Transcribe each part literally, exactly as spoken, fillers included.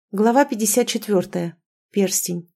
Глава пятьдесят четвертая. Перстень.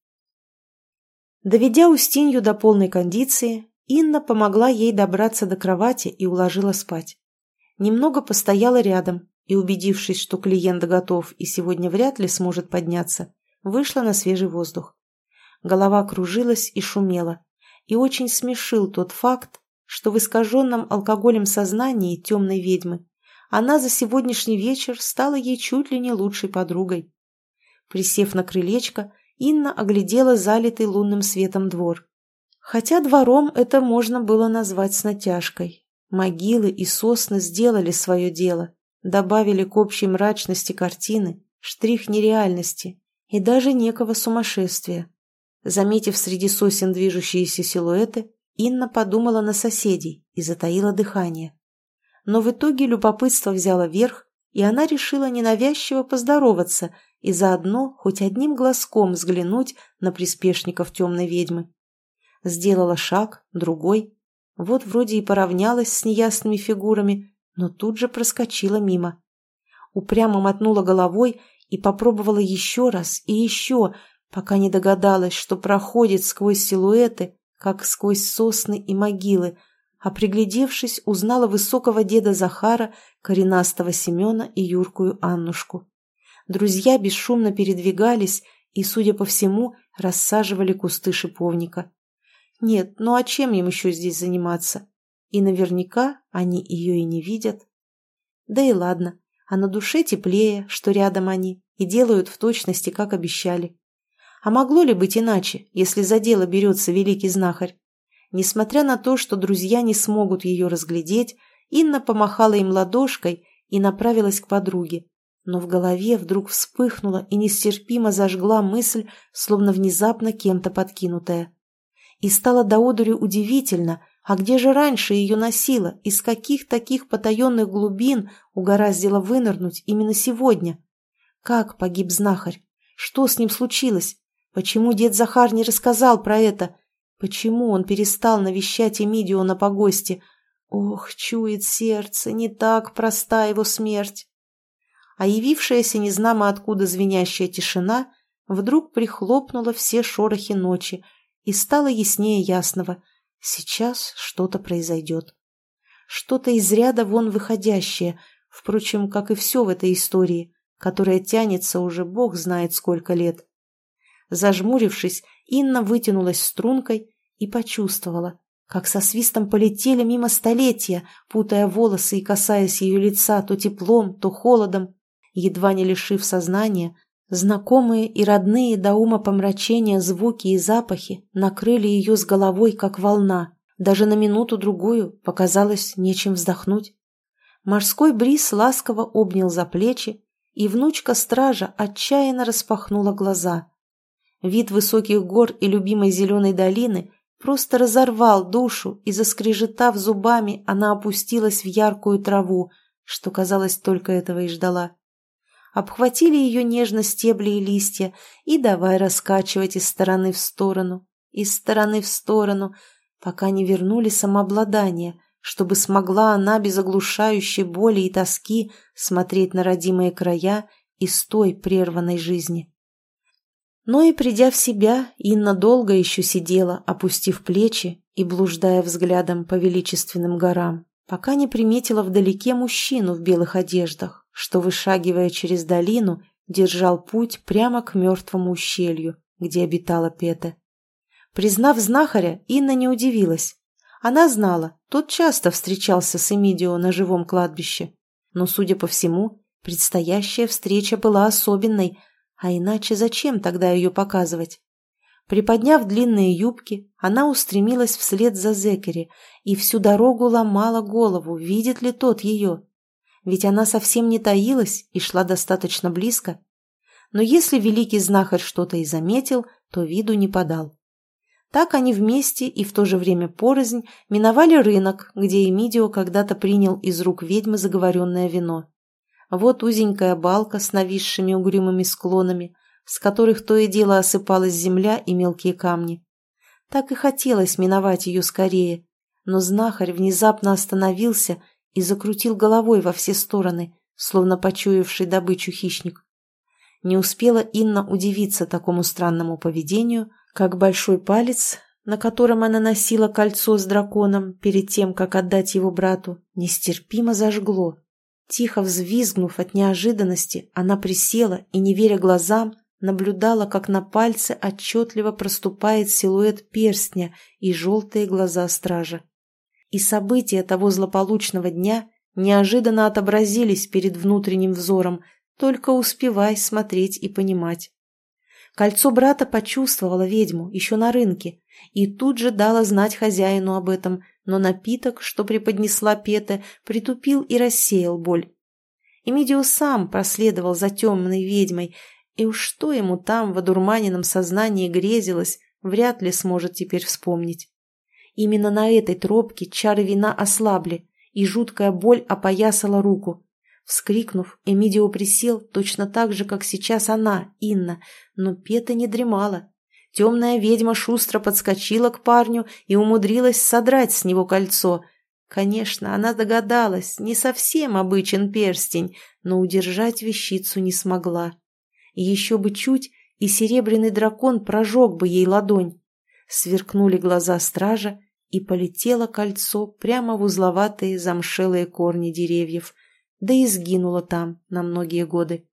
Доведя Устинью до полной кондиции, Инна помогла ей добраться до кровати и уложила спать. Немного постояла рядом и, убедившись, что клиент готов и сегодня вряд ли сможет подняться, вышла на свежий воздух. Голова кружилась и шумела, и очень смешил тот факт, что в искаженном алкоголем сознании темной ведьмы она за сегодняшний вечер стала ей чуть ли не лучшей подругой. Присев на крылечко, Инна оглядела залитый лунным светом двор. Хотя двором это можно было назвать с натяжкой. Могилы и сосны сделали свое дело, добавили к общей мрачности картины штрих нереальности и даже некого сумасшествия. Заметив среди сосен движущиеся силуэты, Инна подумала на соседей и затаила дыхание. Но в итоге любопытство взяло верх, и она решила ненавязчиво поздороваться и заодно хоть одним глазком взглянуть на приспешников темной ведьмы. Сделала шаг, другой. Вот вроде и поравнялась с неясными фигурами, но тут же проскочила мимо. Упрямо мотнула головой и попробовала еще раз и еще, пока не догадалась, что проходит сквозь силуэты, как сквозь сосны и могилы, а приглядевшись, узнала высокого деда Захара, коренастого Семена и юркую Аннушку. Друзья бесшумно передвигались и, судя по всему, рассаживали кусты шиповника. Нет, ну а чем им еще здесь заниматься? И наверняка они ее и не видят. Да и ладно, а на душе теплее, что рядом они, и делают в точности, как обещали. А могло ли быть иначе, если за дело берется великий знахарь? Несмотря на то, что друзья не смогут ее разглядеть, Инна помахала им ладошкой и направилась к подруге. Но в голове вдруг вспыхнула и нестерпимо зажгла мысль, словно внезапно кем-то подкинутая. И стало до одури удивительно, а где же раньше ее носило, из каких таких потаенных глубин угораздило вынырнуть именно сегодня? Как погиб знахарь? Что с ним случилось? Почему дед Захар не рассказал про это? Почему он перестал навещать Эмидио на погосте? Ох, чует сердце, не так проста его смерть. А явившаяся незнамо откуда звенящая тишина вдруг прихлопнула все шорохи ночи, и стало яснее ясного. Сейчас что-то произойдет. Что-то из ряда вон выходящее, впрочем, как и все в этой истории, которая тянется уже бог знает сколько лет. Зажмурившись, Инна вытянулась стрункой и почувствовала, как со свистом полетели мимо столетия, путая волосы и касаясь ее лица то теплом, то холодом. Едва не лишив сознания, знакомые и родные до ума помрачения звуки и запахи накрыли ее с головой, как волна. Даже на минуту-другую показалось нечем вздохнуть. Морской бриз ласково обнял за плечи, и внучка стража отчаянно распахнула глаза. Вид высоких гор и любимой зеленой долины просто разорвал душу, и, заскрежетав зубами, она опустилась в яркую траву, что, казалось, только этого и ждала. Обхватили ее нежно стебли и листья и давай раскачивать из стороны в сторону, из стороны в сторону, пока не вернули самообладание, чтобы смогла она без оглушающей боли и тоски смотреть на родимые края из той прерванной жизни. Но и придя в себя, Инна долго еще сидела, опустив плечи и блуждая взглядом по величественным горам, пока не приметила вдалеке мужчину в белых одеждах, что, вышагивая через долину, держал путь прямо к мертвому ущелью, где обитала Пете. Признав знахаря, Инна не удивилась. Она знала, тот часто встречался с Эмидио на живом кладбище, но, судя по всему, предстоящая встреча была особенной, а иначе зачем тогда ее показывать? Приподняв длинные юбки, она устремилась вслед за Зекери и всю дорогу ломала голову, видит ли тот ее. Ведь она совсем не таилась и шла достаточно близко. Но если великий знахарь что-то и заметил, то виду не подал. Так они вместе и в то же время порознь миновали рынок, где Эмидио когда-то принял из рук ведьмы заговоренное вино. Вот узенькая балка с нависшими угрюмыми склонами, с которых то и дело осыпалась земля и мелкие камни. Так и хотелось миновать ее скорее, но знахарь внезапно остановился и закрутил головой во все стороны, словно почуявший добычу хищник. Не успела Инна удивиться такому странному поведению, как большой палец, на котором она носила кольцо с драконом перед тем, как отдать его брату, нестерпимо зажгло. Тихо взвизгнув от неожиданности, она присела и, не веря глазам, наблюдала, как на пальце отчетливо проступает силуэт перстня и желтые глаза стража. И события того злополучного дня неожиданно отобразились перед внутренним взором, только успевай смотреть и понимать. Кольцо брата почувствовала ведьму еще на рынке и тут же дала знать хозяину об этом, но напиток, что преподнесла Пете, притупил и рассеял боль. Эмидио сам проследовал за темной ведьмой, и уж что ему там в одурманенном сознании грезилось, вряд ли сможет теперь вспомнить. Именно на этой тропке чары вина ослабли, и жуткая боль опоясала руку. Вскрикнув, Эмидио присел точно так же, как сейчас она, Инна, но Пета не дремала. Темная ведьма шустро подскочила к парню и умудрилась содрать с него кольцо. Конечно, она догадалась, не совсем обычен перстень, но удержать вещицу не смогла. И еще бы чуть, и серебряный дракон прожег бы ей ладонь. Сверкнули глаза стража, и полетело кольцо прямо в узловатые замшелые корни деревьев, да и сгинуло там на многие годы.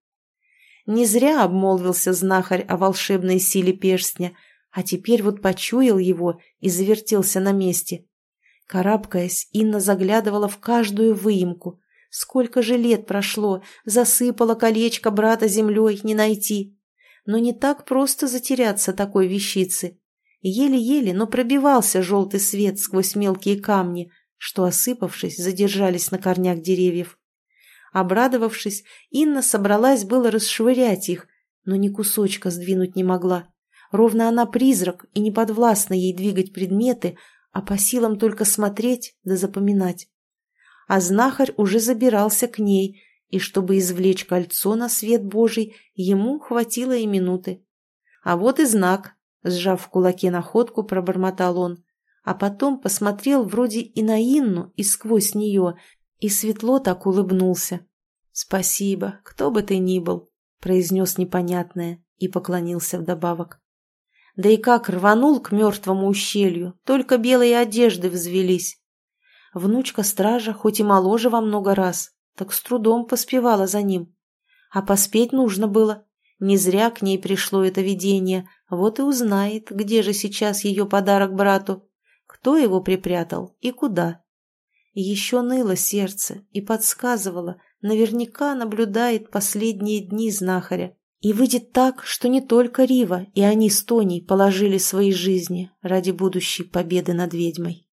Не зря обмолвился знахарь о волшебной силе перстня, а теперь вот почуял его и завертелся на месте. Карабкаясь, Инна заглядывала в каждую выемку. Сколько же лет прошло, засыпала колечко брата землей, не найти. Но не так просто затеряться такой вещицы. Еле-еле, но пробивался желтый свет сквозь мелкие камни, что, осыпавшись, задержались на корнях деревьев. Обрадовавшись, Инна собралась было расшвырять их, но ни кусочка сдвинуть не могла. Ровно она призрак, и не подвластна ей двигать предметы, а по силам только смотреть да запоминать. А знахарь уже забирался к ней, и чтобы извлечь кольцо на свет Божий, ему хватило и минуты. А вот и знак, сжав в кулаке находку, пробормотал он, а потом посмотрел вроде и на Инну, и сквозь нее, и светло так улыбнулся. «Спасибо, кто бы ты ни был», — произнес непонятное и поклонился вдобавок. Да и как рванул к мертвому ущелью, только белые одежды взвелись. Внучка стража, хоть и моложе во много раз, так с трудом поспевала за ним. А поспеть нужно было. Не зря к ней пришло это видение, вот и узнает, где же сейчас ее подарок брату, кто его припрятал и куда. И еще ныло сердце и подсказывало, наверняка наблюдает последние дни знахаря. И выйдет так, что не только Рива и они с Тоней положили свои жизни ради будущей победы над ведьмой.